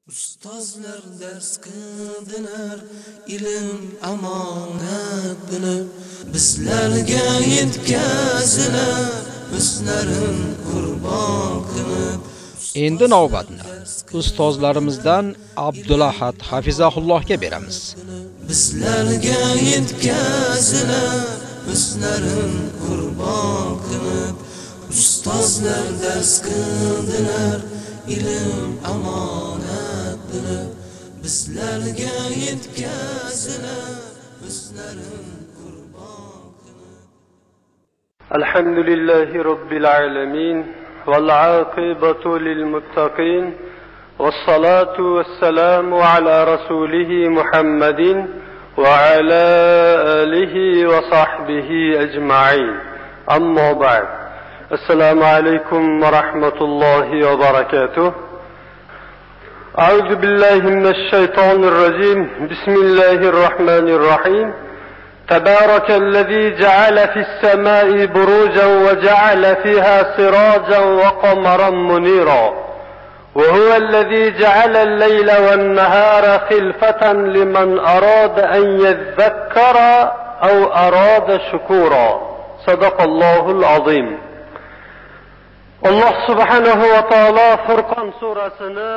Ustozlar dars qildilar, ilm amonat bilib, bizlarga yetkazilar, o'zlarin qurbon qilib. Endi navbatni ustozlarimizdan Abdulahad Hafizahullohga beramiz. Bizlarga yetkazilar, o'zlarin qurbon qilib, ustozlar dars qildilar, ilm amonat bilib, bizlarga yetkazilar, o'zlarin qurbon qilib. Alhamdulillahi robbil alamin val aqibatu lil muttaqin wassalatu wassalamu ala rasulih Muhammadin wa ala alihi wa sahbihi ajma'in. Amma ba'd. السلام عليكم ورحمة الله وبركاته. أعوذ بالله من الشيطان الرجيم. بسم الله الرحمن الرحيم. تبارك الذي جعل في السماء بروجا وجعل فيها سراجا وقمرا منيرا وهو الذي جعل الليل والنهار خلفة لمن أراد أن يذكر أو أراد شكورا. صدق الله العظيم. Allah subhanahu wa ta'ala Furqon surasini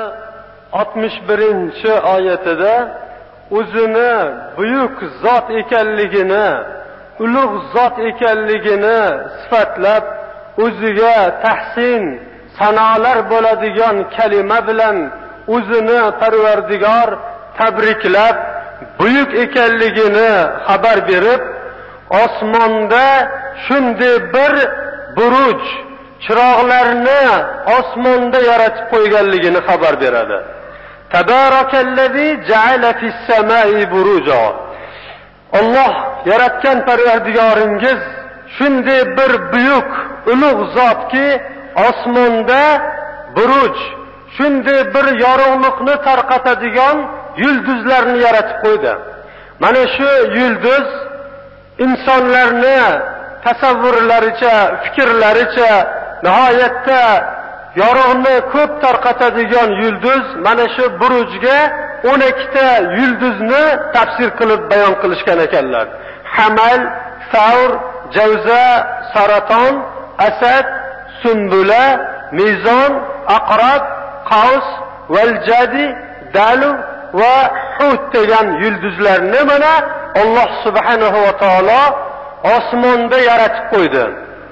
61-oyatida o'zini buyuk zot ekanligini, ulug' zot ekanligini sifatlab, o'ziga tahsin, sanolar bo'ladigan kalima bilan o'zini Parvardigor tabriklab, buyuk ekanligini xabar berib, osmonda shunday bir buruj chiroqlarni osmonda yaratib qo'yganligini xabar beradi. Tabarakallazi ja'ala fis-samai buruja. Alloh yaratgan Parvardigoringiz shunday bir buyuk, ulug' zotki, osmonda buruj, shunday bir yorug'likni tarqatadigan yulduzlarni yaratib qo'ydi. Mana shu yulduz insonlarni tasavvurlaricha, fikrlaricha nihoyatda yorug'ni ko'p tarqatadigan yulduz mana shu burujga 12 ta yulduzni tafsir qilib bayon qilishgan ekanlar. Hamal, Savr, Javza, Saraton, Asad, Sumbula, Mizon, Aqrab, Qaws, Valjadi, Dalu va Hut degan yulduzlarni mana Alloh subhanahu va taolo osmonda yaratib qo'ydi.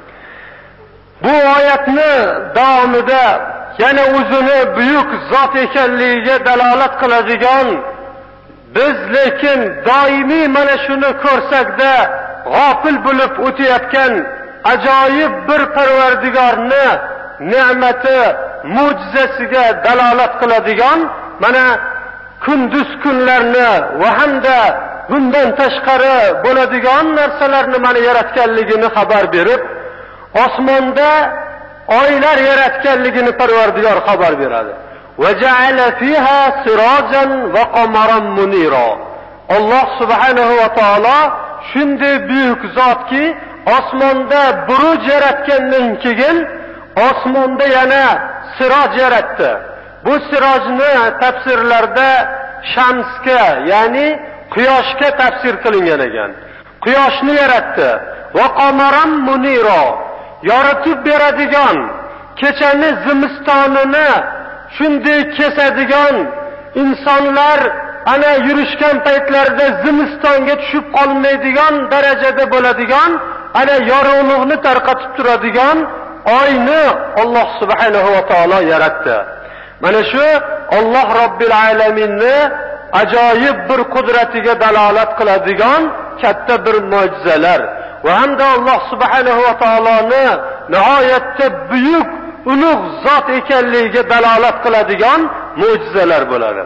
Bu oyatni davomida yana o'zini buyuk zot ekanligiga dalolat qiladigan, biz lekin doimiy mana shuni ko'rsakda g'ofil bo'lib o'tayotgan ajoyib bir Parvardigorni ne'mati, mo'jizasiga dalolat qiladigan mana kunduz kunlarni va hamda bundan tashqari bo'ladigan narsalarni mana yaratganligini xabar berib, osmonda oylar yaratganligini Parvardigor xabar beradi. Va ja'ala fiha sirajan va qamaran munira. Alloh subhanahu va taolo shunday buyuk zotki, osmonda buruj yaratgandan keyin osmonda yana siroj yaratdi. Bu sirojni tafsirlarda shamsga, ya'ni quyoshga tafsir qilingan ekan. Quyoshni yaratdi. Va qamaran munira, yoritib beradigan, kechani zimistonini shunday kesadigan, insonlar ana yurishgan paytlarida zimistonga tushib qolmaydigan darajada bo'ladigan, ana yorug'likni tarqatib turadigan oyni Alloh subhanahu va taolo yaratdi. Mana shu Alloh robbil alaminni ajoyib bir qudratiga dalolat qiladigan katta bir mo'jizalar va hamda Alloh subhanahu va taoloni nihoyatda buyuk, ulug' zot ekanligiga dalolat qiladigan mo'jizalar bo'ladi.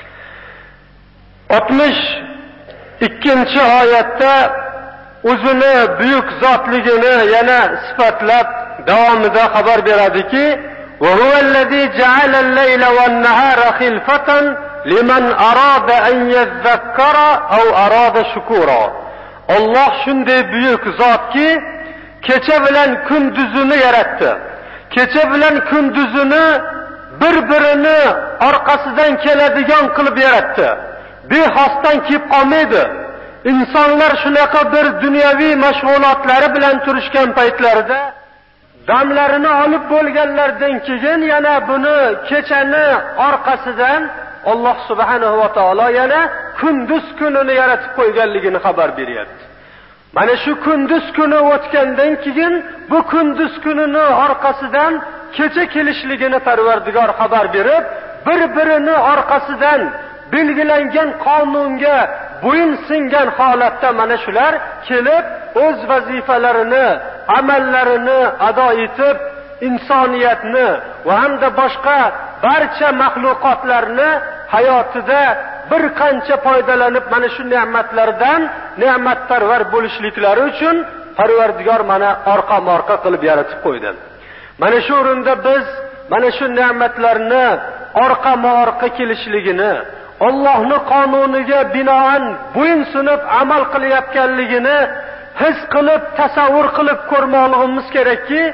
62-oyatda o'zini buyuk zotligini yana sifatlab davomida xabar beradiki, va huvallazi ja'ala al-layla wan-nahara khilfatan liman arada an yadhakkara aw arada shukura. Alloh shunday buyuk zotki, kecha bilan kunduzini yaratdi. Kecha bilan kunduzini bir-birini orqasidan keladigan qilib yaratdi. Bexosdan kelib qolmaydi. İnsanlar shunaqa bir dunyoviy mashg'ulotlari bilan turishgan paytlarida damlarini olib bo'lganlardan keyin yana buni kechani orqasidan Alloh subhanahu va taolo yana kunduz kunini yaratib qo'yganligini xabar beryapti. Mana shu kunduz kuni o'tgandan keyin bu kunduz kunini orqasidan kecha kelishligini Parvardigor xabar berib, bir-birini orqasidan belgilangan qonunga bo'yin singan holatda mana shular kelib o'z vazifalarini, amallarini ado etib, insoniyatni va hamda boshqa barcha maxluqotlarni hayotida bir qancha foydalanib mana shu ne'matlardan ne'matparvar bo'lishliklari uchun Parvardigor mana orqa-morqa qilib yaratib qo'ydi. Mana shu o'rinda biz mana shu ne'matlarni orqa-morqa kelishligini, Allohning qonuniga binoan bo'yinsunib amal qilayotganligini his qilib, tasavvur qilib ko'rmoqligimiz kerakki,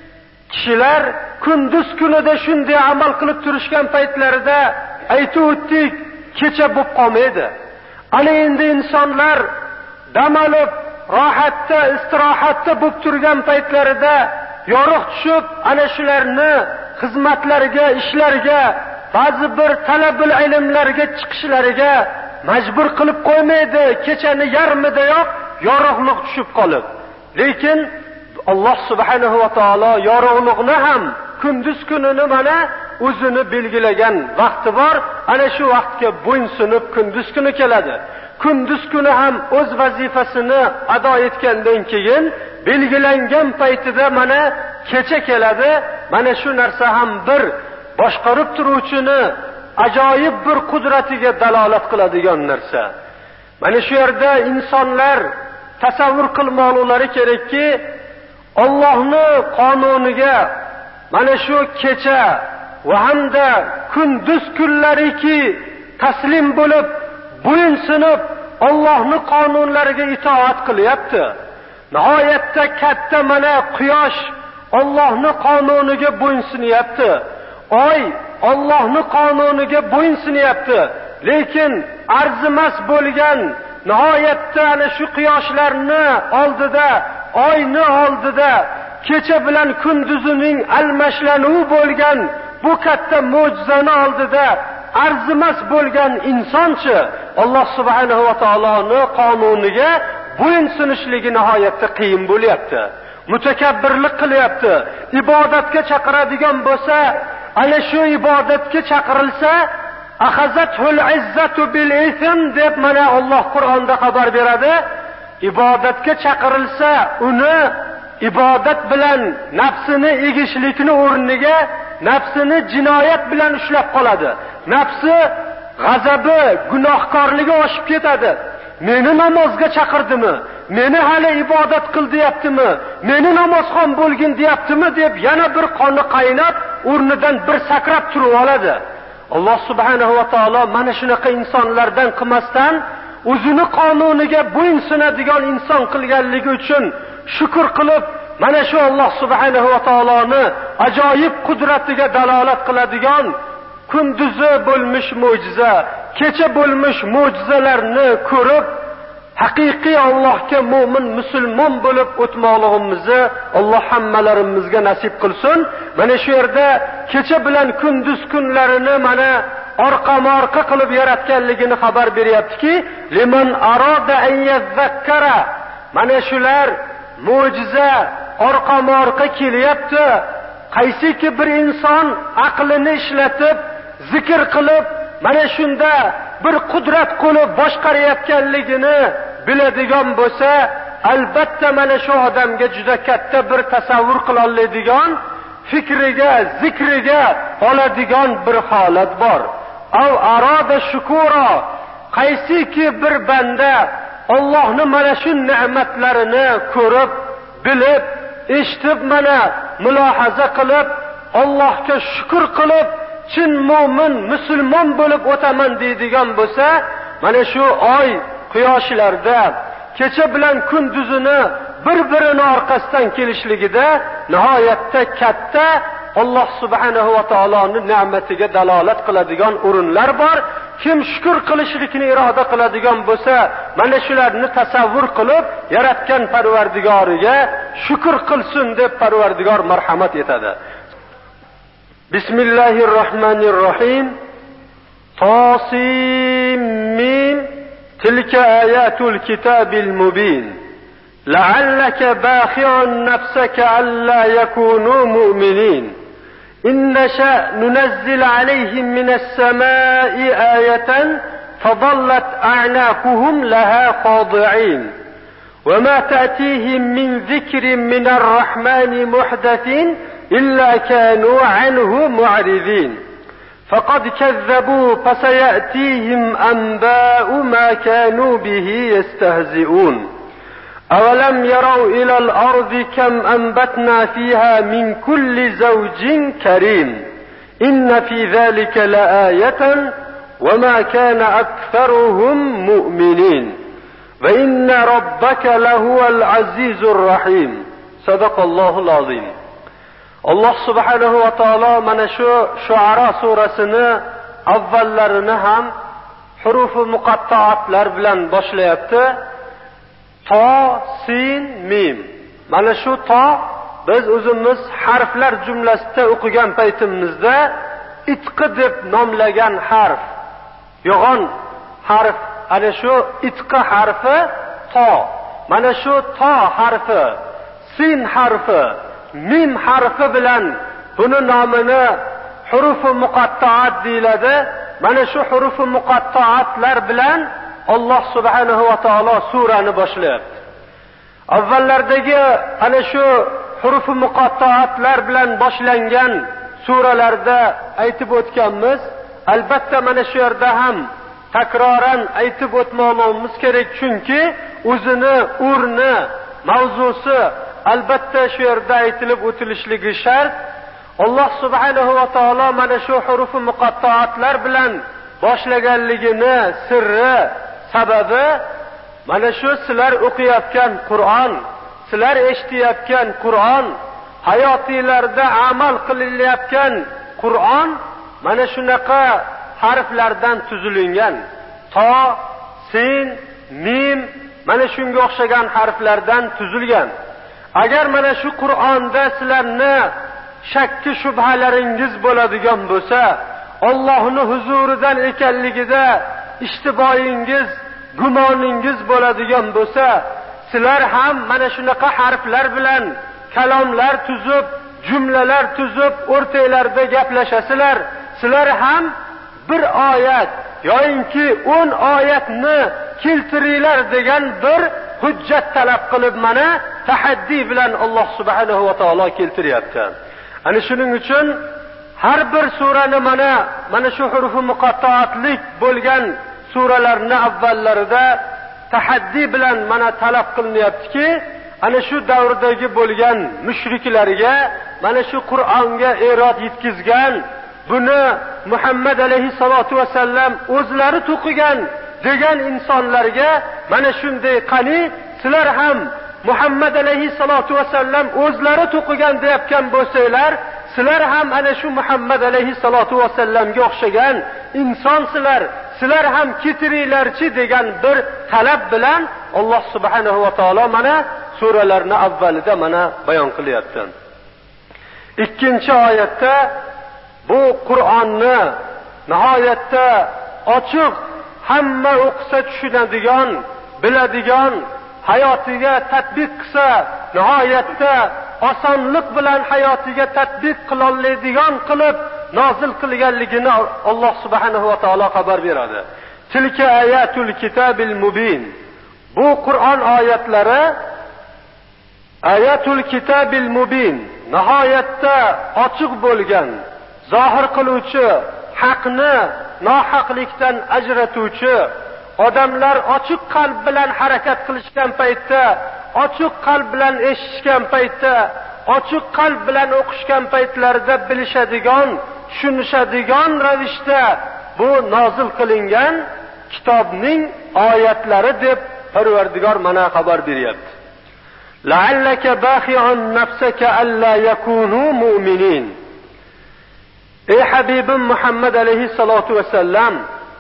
kishilar kunduz kunida shunday amal qilib turishgan paytlarida aytib o'tdik, kecha bo'lib qolmaydi. Ana endi insonlar dam olib, rohatda, istirohatda bo'lib turgan paytlarida yorug' tushib, ana shularni xizmatlarga, ishlarga, ba'zi bir talabul ilmlarga chiqishlariga majbur qilib qo'ymaydi. Kechani yarmidayoq yorug'lik tushib qolib. Lekin Alloh subhanahu va taolo yorug'likni ham kunduz kunini mana o'zini belgilagan vaqti bor. Ana shu vaqtga bo'ysunib kunduz kuni keladi. Kunduz kuni ham o'z vazifasini ado etgandan keyin belgilangan paytida mana kecha keladi. Mana shu narsa ham bir boshqarib turuvchini ajoyib bir qudratiga dalolat qiladigan narsa. Mana shu yerda insonlar tasavvur qilmoqlari kerakki, Allohning qonuniga mana shu kecha va hamda kunduz kunlariki taslim bo'lib, bo'yinsunib Allohning qonunlariga itoat qilyapti. Nihoyatda katta mana quyosh Allohning qonuniga bo'yinsunyapti. Oy Allohning qonuniga bo'yinsunyapti. Lekin arzimas bo'lgan nihoyatda ana shu quyoshlarni oldida, oyni oldida kecha bilan kunduzining almashlanuvi bo'lgan bu katta mo'jizani oldida arzimas bo'lgan insonchi Alloh subhanahu va taoloning qonuniga bo'yinsunishligi nihoyatda qiyin bo'lyapti. Mutakabbirlik qilyapti. Ibodatga chaqiradigan bo'lsa, ana shu ibodatga chaqirilsa, ahazatul izzatu bil ism deb mana Alloh Qur'onda xabar beradi. Ibodatga chaqirilsa, uni ibodat bilan nafsini egishlikni o'rniga nafsini jinoyat bilan ushlab qoladi. Nafsi g'azabi, gunohkorligi oshib ketadi. Meni namozga chaqirdimi? Meni hali ibodat qil deyaptimi? Meni namozxon bo'lgin deyaptimi deb yana bir qoni qaynab, o'rnidan bir sakrab turib oladi. Alloh subhanahu va taolo mana shunaqa insonlardan qilmasdan o'zini qonuniga bo'yinsunadigan inson qilganligi uchun shukr qilib, mana shu Alloh subhanahu va taoloni ajoyib qudratiga dalolat qiladigan kunduzi bo'lmish mo'jiza, kecha bo'lmish mo'jizalarni ko'rib, haqiqiy Allohga mu'min, musulmon bo'lib o'tmoqligimizni Alloh hammalarimizga nasib qilsin. Mana shu yerda kecha bilan kunduz kunlarini mana orqa-morqa qilib yaratganligini xabar beryaptiki, liman arada an yazakkara. Mana shular mo'jiza orqa-morqa kelyapti. Qaysiki bir inson aqlini ishlatib, zikr qilib, mana shunda bir qudrat qo'li boshqarayotganligini biladigan bo'lsa, albatta mana shu odamga juda katta bir tasavvur qila oladigan, fikriga, zikriga oladigan bir holat bor. Av arada shukura, qaysiki bir banda Allohning mana shu ne'matlarini ko'rib, bilib, eshitib, mana mulohaza qilib, Allohga shukr qilib, chin mu'min, musulmon bo'lib o'taman deydigan bo'lsa, mana shu oy, quyoshlarda kecha bilan kunduzini bir-birini orqasidan kelishligida nihoyatda katta Alloh subhanahu va taoloning ne'matiga dalolat qiladigan o'rinlar bor. Kim shukr qilishlikni iroda qiladigan bo'lsa, mana shularni tasavvur qilib, yaratgan Parvardigoriga shukr qilsin deb Parvardigor marhamat etadi. Bismillahirrohmanirrohim. Tasim mim. Tilka ayatul kitabil mubin. La'allaka baqi'un nafsaka alla yakunu mu'minin. إن نشأ ننزل عليهم من السماء آية فظلت أعناقهم لها خاضعين وما تأتيهم من ذكر من الرحمن محدث إلا كانوا عنه معرضين فقد كذبوا فسيأتيهم أنباء ما كانوا به يستهزئون أولم يروا إلى الأرض كم أنبتنا فيها من كل زوج كريم إن في ذلك لآية وما كان أكثرهم مؤمنين وإن ربك لهو العزيز الرحيم صدق الله العظيم. الله سبحانه وتعالى من شعراء سورسini avvallarini ham huruf muqattaatlar bilan boshlayapti. To, sin, mim. Mana shu to biz o'zimiz harflar jumlasida o'qigan paytimizda itqi deb nomlagan harf. Yo'g'on harf, ana shu itqi harfi to. Mana shu to harfi, sin harfi, mim harfi bilan buni nomini huruf muqattaat deyiladi. Mana shu huruf muqattaatlar bilan Alloh subhanahu va taolo surani boshlayapti. Avvallardagi ana shu huruf muqattaatlar bilan boshlangan suralarda aytib o'tganmiz. Albatta mana shu yerda ham takroran aytib o'tmoqimiz kerak, chunki o'zini o'rni, mavzusi albatta shu yerda aytilib o'tilishligi shart. Alloh subhanahu va taolo mana shu huruf muqattaatlar bilan boshlaganligini sirri, sababi mana shu sizlar o'qiyotgan Qur'on, sizlar eshitayotgan Qur'on, hayotingizda amal qilinayotgan Qur'on mana shunaqa harflardan tuzilingan. To, sin, mim mana shunga o'xshagan harflardan tuzilgan. Agar mana shu Qur'onda sizlarni shakki shubhalaringiz bo'ladigan bo'lsa, Allohning huzuridan ekanligida ishtiboyingiz, gumoningiz bo'ladigan bo'lsa, sizlar ham mana shunaqa harflar bilan kalomlar tuzib, jumlalar tuzib, o'rtalarida gaplashasizlar. Sizlar ham bir oyat yoinki 10 oyatni keltiringlar degan bir hujjat talab qilib mana tahaddi bilan Alloh subhanahu va taolo keltiryapti. Ana shuning uchun har bir surani mana shu huruf muqattaatlik bo'lgan suralarning avvallarida tahaddi bilan mana talab qilinyaptiki, ana shu davrdagi bo'lgan mushriklarga mana shu Qur'onga erod yetkizgan, buni Muhammad alayhisolatu vasallam o'zlari to'qigan degan insonlarga mana shunday qani sizlar ham Muhammad alayhisolatu vasallam o'zlari to'qigan deyotgan bo'lsanglar, sizlar ham ana shu Muhammad alayhisolatu vasallamga o'xshagan insonsizlar, sizlar ham ketiringlarchi degan bir talab bilan Alloh subhanahu va taolo mana suralarning avvalida mana bayon qilyapti. Ikkinchi oyatda bu Qur'onni nihoyatda ochiq, hamma o'qisa tushunadigan, biladigan, hayotiga tatbiq qilsa nihoyatda osonlik bilan hayotiga tatbiq qila oladigan qilib nozil qilganligini Alloh subhanahu va taolo xabar beradi. Tilka ayatul kitabil mubin. Bu Qur'on oyatlari ayatul kitabil mubin, nihoyatda ochiq bo'lgan, zohir qiluvchi, haqni nohaqlikdan ajratuvchi, odamlar ochiq qalb bilan harakat qilishgan paytda, ochiq qalb bilan eshitishgan paytda, ochiq qalb bilan o'qishgan paytlarida bilishadigan, tushunishadigan ravishda bu nozil qilingan kitobning oyatlari deb Parvardigor mana xabar beryapti. La'allaka baqi'un nafsaka alla yakunu mu'minin. Ey Habibim Muhammad alayhissalatu vasallam,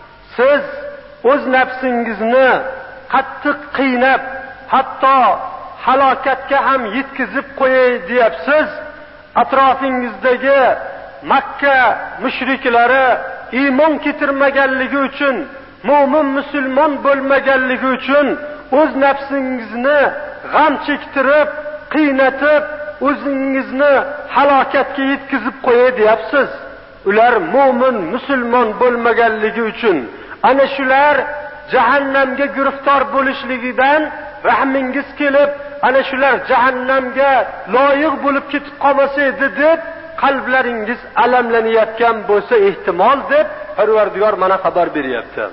siz o'z nafsingizni qattiq qiynab, hatto halokatga ham yetkazib qo'yay deyapsiz. Atrofingizdagi Makka mushriklari iymon keltirmaganligi uchun, mo'min musulmon bo'lmaganligi uchun o'z nafsingizni g'am chektirib, qiynatib, o'zingizni halokatga yetkazib qo'yay deyapsiz. Ular mo'min musulmon bo'lmaganligi uchun, ana shular jahannamga giriftor bo'lishligidan rahmingiz kelib, ana shular jahannamga loyiq bo'lib ketib qolmasa edi deb qalblaringiz alamlanayotgan bo'lsa ehtimol deb Parvardigor mana xabar beryapti.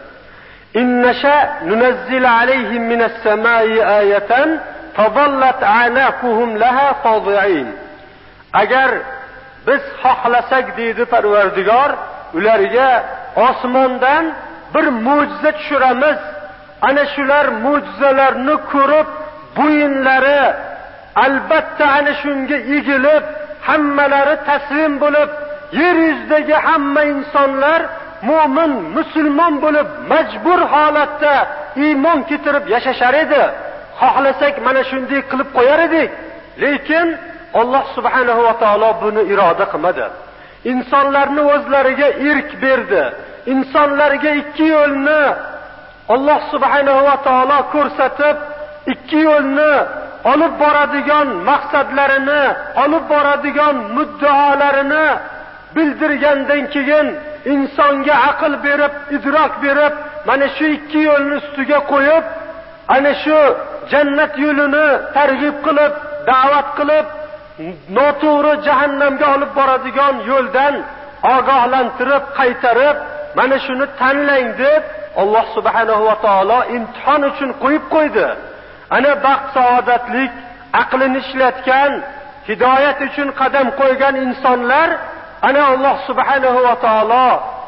Innasha nunazzil alayhim minas samai ayatan fadallat anaquhum laha khadi'in. Agar biz xohlasak deydi Parvardigor, ularga osmondan bir mo'jiza tushiramiz. Ana shular mo'jizalarni ko'rib, bo'yinlari albatta ana shunga egilib, hammalari taslim bo'lib, yer yuzidagi hamma insonlar mo'min, musulmon bo'lib, majbur holatda iymon keltirib yashashar edi. Xohlasak mana shunday qilib qo'yar edik. Lekin Alloh subhanahu va taolo buni iroda qilmadi. İnsonlarni o'zlariga erk berdi. İnsonlarga ikki yo'lni Alloh subhanahu va taolo ko'rsatib, ikki yo'lni olib boradigan maqsadlarini, olib boradigan muddaolarini bildirgandan keyin insonga aql berib, idrok berib, mana shu ikki yo'lni ustiga qo'yib, ana shu jannat yo'lini targ'ib qilib, da'vat qilib, noto'g'ri jahannamga olib boradigan yo'ldan ogohlantirib, qaytarib, mana shuni tanlang deb Alloh subhanahu va taolo imtihon uchun qo'yib qo'ydi. Ana baxt, saodatlik, aqlini ishlatgan, hidoyat uchun qadam qo'ygan insonlar, ana Alloh subhanahu va taolo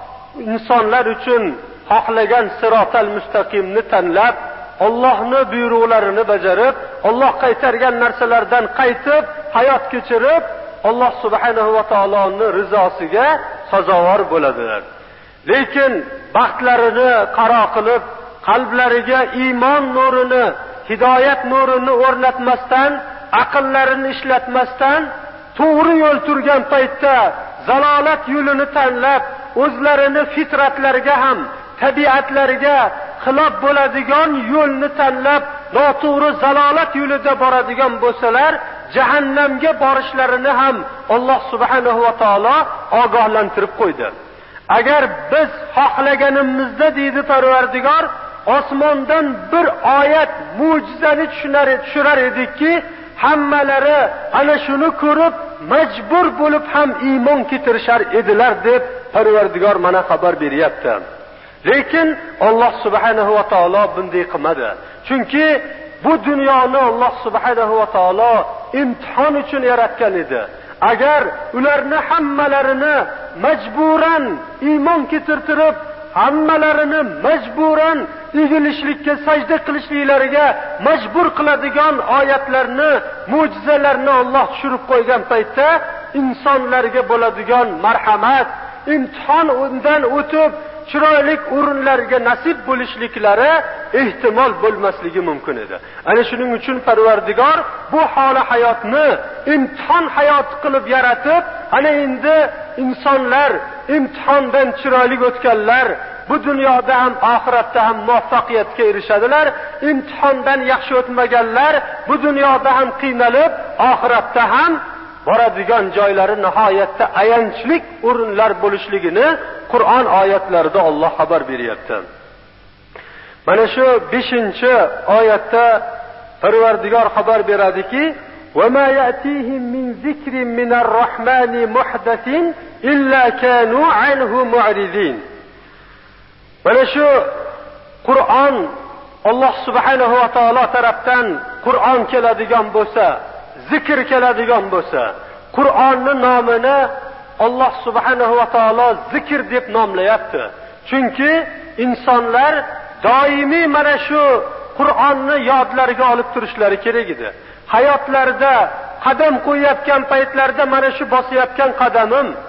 insonlar uchun xohlagan sirotal mustaqimni tanlab, Allohning buyruqlarini bajarib, Alloh qaytargan narsalardan qaytib, hayot kechirib, Alloh subhanahu va taoloning rizosiga sazovor bo'ladilar. Lekin baxtlarini qaro qilib, qalblariga iymon nurini, hidoyat nurini o'rnatmasdan, aqllarini ishlatmasdan, to'g'ri yo'l turgan paytda zalolat yo'lini tanlab, o'zlarini fitratlariga ham, tabiatlariga xilof bo'ladigan yo'lni tanlab, noto'g'ri zalolat yo'lida boradigan bo'lsalar, jahannamga borishlarini ham Alloh subhanahu va taolo ogohlantirib qo'ydi. Agar biz xohlaganimizda deydi Parvardigor, osmondan bir oyat, mo'jizani tushirar edikki, hammalari ana shuni ko'rib majbur bo'lib ham iymon keltirishar edilar deb Parvardigor mana xabar beryapti. Lekin Alloh subhanahu va taolo bunday qilmadi. Chunki bu dunyoni Alloh subhanahu va taolo imtihon uchun yaratgan edi. Agar ularni hammalarini majburan iymon keltirtirib, hammalarini majburan egilishlikka, sajda qilishliklariga majbur qiladigan oyatlarni, mo'jizalarni Alloh tushirib qo'ygan paytda insonlarga bo'ladigan marhamat, imtihon undan o'tib chiroyli o'rinlarga nasib bo'lishliklari ehtimol bo'lmasligi mumkin edi. Ana shuning uchun Parvardigor bu holi hayotni imtihon hayoti qilib yaratib, ana endi insonlar imtihondan chiroyli o'tganlar bu dunyoda ham oxiratda ham muvaffaqiyatga erishadilar. Imtihondan yaxshi o'tmaganlar bu dunyoda ham qiynalib, oxiratda ham boradigan joylari nihoyatda ayanchlik o'rinlar bo'lishligini Qur'on oyatlarida Alloh xabar beryapti. Mana shu 5-oyatda Parvardigor xabar beradiki: "Va ma ya'tihim min zikrin minar rahmani muhdathin illa kanu anhu mu'ridin." Mana shu Qur'on Alloh subhanahu va taolo tarafdan Qur'on keladigan bo'lsa, zikr keladigan bo'lsa, Qur'onning nomini Alloh subhanahu va taolo zikr deb nomlayapti. Chunki insonlar doimiy mana shu Qur'onni yodlariga olib turishlari kerak edi. Hayotlarida qadam qo'yayotgan paytlarida mana shu bosayotgan qadamim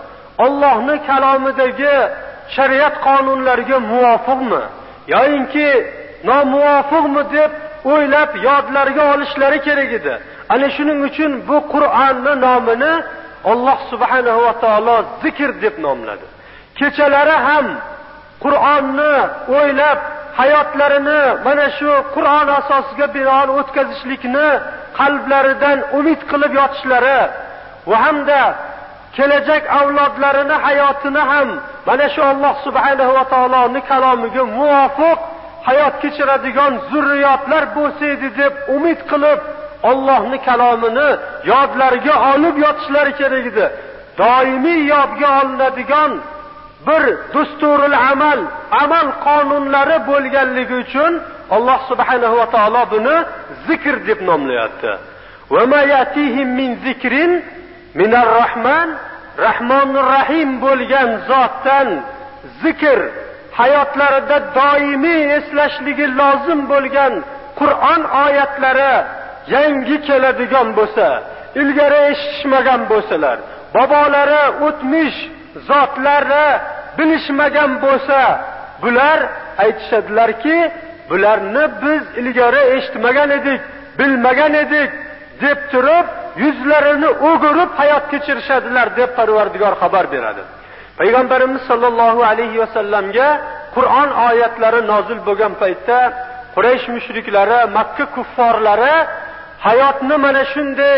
Allohning kalomidagi shariat qonunlariga muvofiqmi yoinki nomuvofiqmi deb o'ylab yodlariga olishlari kerak edi. Ana shuning uchun bu Qur'onning nomini Alloh subhanahu va taolo zikr deb nomladi. Kechalari ham Qur'onni o'ylab hayotlarini mana shu Qur'on asosiga binoan o'tkazishlikni qalblaridan umid qilib yotishlari va hamda kelajak avlodlarini hayotini ham mana shu Alloh subhanahu va taoloning kalomiga muvofiq hayot kechiradigan zurriyotlar bo'lsaydi deb umid qilib Allohning kalomini yodlariga olib yotishlari kerak edi. Doimiy yodga olinadigan bir dusturul amal qonunlari bo'lganligi uchun Alloh subhanahu va taolo buni zikr deb nomlayapti. Va ma yatihim min zikrin minar rahman, Rahmonur Rahim bo'lgan zotdan zikr hayotlarida doimiy eslashligi lozim bo'lgan Qur'on oyatlari yangi keladigan bo'lsa, ilgari eshitishmagan bo'lsalar, bobolari o'tmish zotlari bilishmagan bo'lsa, bular aytishadilarki, bularni biz ilgari eshitmagan edik, bilmagan edik deb turib, yuzlarini o'girib hayot kechirishadilar deb Parvardigor xabar beradi. Payg'ambarimiz sollallohu alayhi va sallamga Qur'on oyatlari nozil bo'lgan paytda Quraysh mushriklari, Makka kufforlari hayotni mana shunday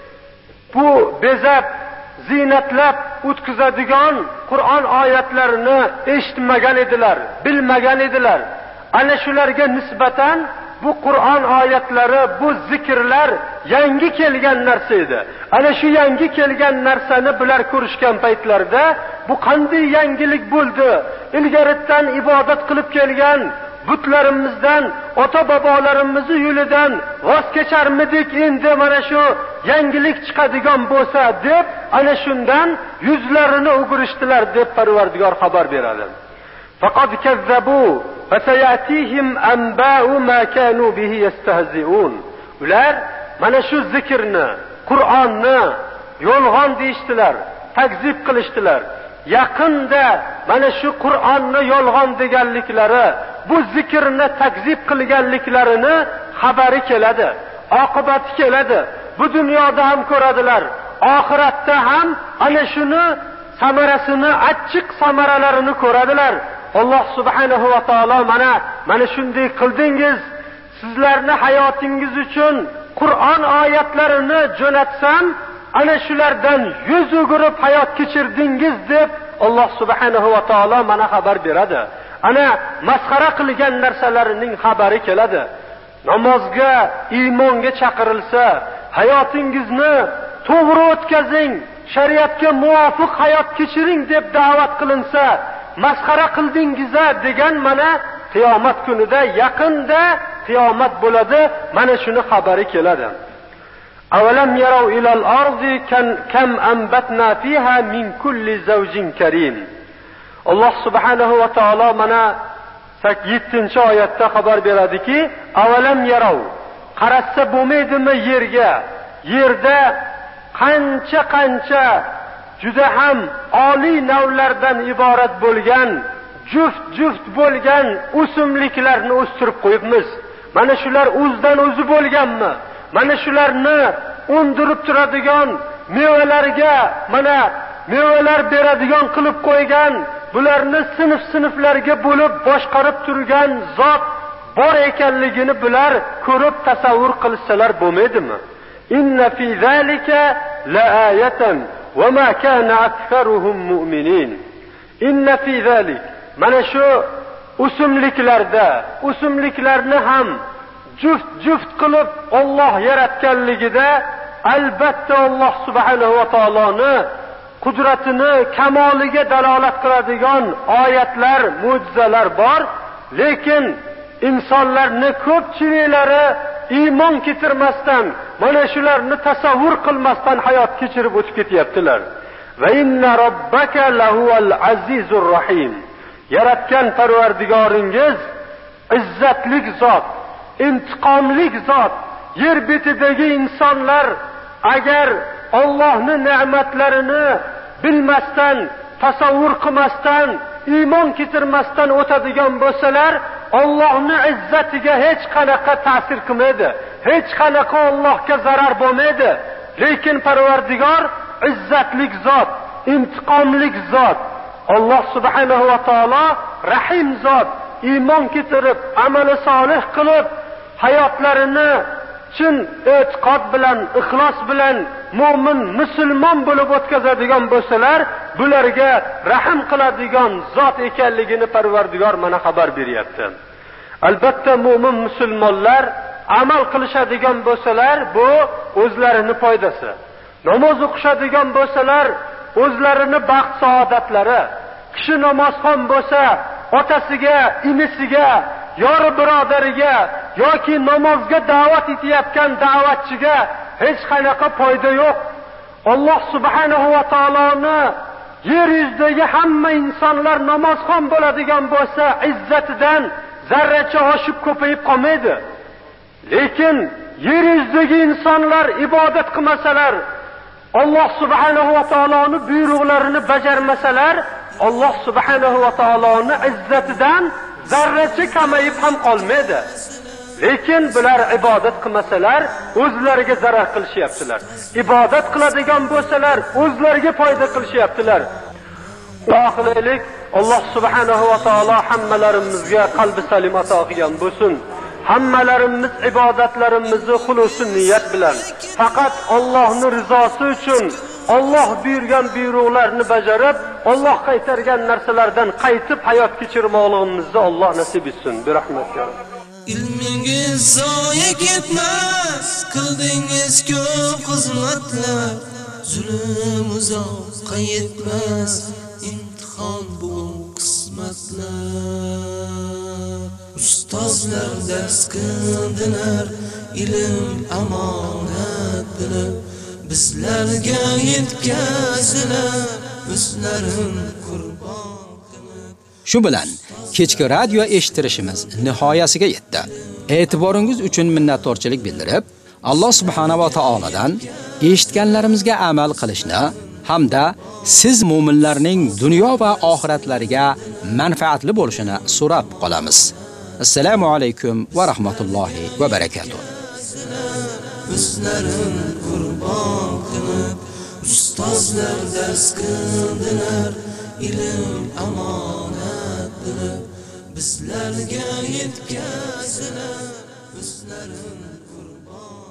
bu bezab, ziynatlab o'tkazadigan Qur'on oyatlarini eshitmagan edilar, bilmagan edilar. Ana shularga nisbatan bu Qur'on oyatlari, bu zikrlar yangi kelgan narsa edi. Ana shu yangi kelgan narsani bular ko'rishgan paytlarda bu qanday yangilik bo'ldi? Ilgaridan ibodat qilib kelgan butlarimizdan, ota-bobolarimizni yo'lidan voz kecharmidik, endi mana shu yangilik chiqadigan bo'lsa deb ana shundan yuzlarini o'girishdilar deb Parvardigor xabar beradi. Faqad kazzabu fasayatihim anba'u ma kanu bihi yastahzi'un. Ular mana shu zikrni, Qur'onni yolg'on deyishdilar, takzib qilishdilar. Yaqinda mana shu Qur'onni yolg'on deganliklari, bu zikrni takzib qilganliklarini xabari keladi, oqibati keladi. Bu dunyoda ham ko'radilar, oxiratda ham ana shuni samarasini, achchiq samaralarini ko'radilar. Alloh subhanahu va taolo mana shunday qildingiz, sizlarni hayotingiz uchun Qur'on oyatlarini jo'natsam, ana shulardan yuz o'girib hayot kechirdingiz deb Alloh subhanahu va taolo mana xabar beradi. Ana masxara qilgan narsalarining xabari keladi. Namozga, iymonga chaqirilsa, hayotingizni to'g'ri o'tkazing, shariatga muvofiq hayot kechiring deb da'vat qilinsa, masxara qildingiz-a degan mana qiyomat kunida, yaqinda qiyomat bo'ladi, mana shuni xabari keladi. Avalam yarau ilal ardi kam ambatna fiha min kulli zawjin karim. Alloh subhanahu va taolo mana 7-oyatda xabar beradiki, avalam yarau, qarasa bo'lmaydimi yerga? Yerda qancha juda ham oliy navlardan iborat bo'lgan, juft bo'lgan o'simliklarni o'stirib qo'yibmiz. Mana shular o'zidan o'zi bo'lganmi? Mana shularni undirib turadigan, mevalarga mana mevalar beradigan qilib qo'ygan, bularni sinflarga bo'lib boshqarib turgan zot bor ekanligini bular ko'rib tasavvur qilsalar bo'lmaydimi? Inna fi zalika laayatan va ma kana aktharuhum mu'minin. Inna fi zalik, mana shu o'simliklarni ham juft qilib Alloh yaratganligida albatta Alloh subhanahu va taoloni qudratini kamoliga dalolat qiladigan oyatlar, mo'jizalar bor, lekin insonlarning ko'pchiliklari iymon keltirmasdan, mana shularni tasavvur qilmasdan hayot kechirib o'tib ketyaptilar. Va inna robbaka lahuval azizur rahim. Yaratgan Parvardigoringiz izzatlik zot, intiqomlik zot. Yer betidagi insonlar agar Allohning ne'matlarini bilmasdan, tasavvur qilmasdan, iymon keltirmasdan o'tadigan bo'lsalar, Allohning izzatiga hech qanaqa ta'sir qilmaydi. Hech qanaqa Allohga zarar bo'lmaydi. Lekin Parvardigor izzatlik zot, intiqomlik zot. Alloh subhanahu va taolo rahim zot. Iymon keltirib, amali solih qilib, hayotlarini chin e'tiqod bilan, ixlos bilan mu'min, musulmon bo'lib o'tkazadigan bo'lsalar, bularga rahim qiladigan zot ekanligini Parvardigor mana xabar beryapti. Albatta mu'min musulmonlar amal qilishadigan bo'lsalar, bu o'zlarining foydasi. Namoz o'qishadigan bo'lsalar, o'zlarini baxt saodatlari. Kishi namozxon bo'lsa, otasiga, inisiga, yori birodariga yoki namozga da'vat etayotgan da'vatchiga hech qanaqa foyda yo'q. Alloh subhanahu va taoloni yer yuzidagi hamma insonlar namozxon bo'ladigan bo'lsa, izzatidan zarracha oshib ko'payib qolmaydi. Lekin yer yuzidagi insonlar ibodat qilmasalar, Alloh subhanahu va taoloning buyruqlarini bajarmasalar, Alloh subhanahu va taoloning izzatidan zarracha kamayib ham qolmaydi. Lekin bular ibodat qilmasalar, o'zlariga zarar qilishyaptilar. Ibodat qiladigan bo'lsalar, o'zlariga foyda qilishyaptilar. Duo qilaylik, Alloh subhanahu va taolo hammalarimizga qalbi salim ato qilgan bo'lsin. Hammalarimiz ibodatlarimizni xulusi niyat bilan, faqat Allohning rizosi uchun, Alloh buyurgan buyruqlarni bajarib, Alloh qaytargan narsalardan qaytib hayot kechirmoqligimizni Alloh nasib etsin. Bi rahmatga. Ilmingiz zoya ketmas, qildingiz ko'p xizmatlar. Zulm uzoqqa yetmas, imtihon bu qismatlar. Ustozlar dars qildilar, ilm amonat bilib, bizlarga yetkazdilar, o'zlarin qurbon qilib. Shu bilan kechki radio eshittirishimiz nihoyasiga yetdi. E'tiboringiz uchun minnatdorchilik bildirib, Alloh subhanahu va taoladan eshitganlarimizga amal qilishni hamda siz mu'minlarning dunyo va oxiratlariga manfaatli bo'lishini so'rab qolamiz. Assalomu alaykum va rahmatullohi va barakatuh. O'zlarin qurbon qilib, ustozlar dars qildilar, ilm amonat bilib, bizlarga yetkazdilar, o'zlarin qurbon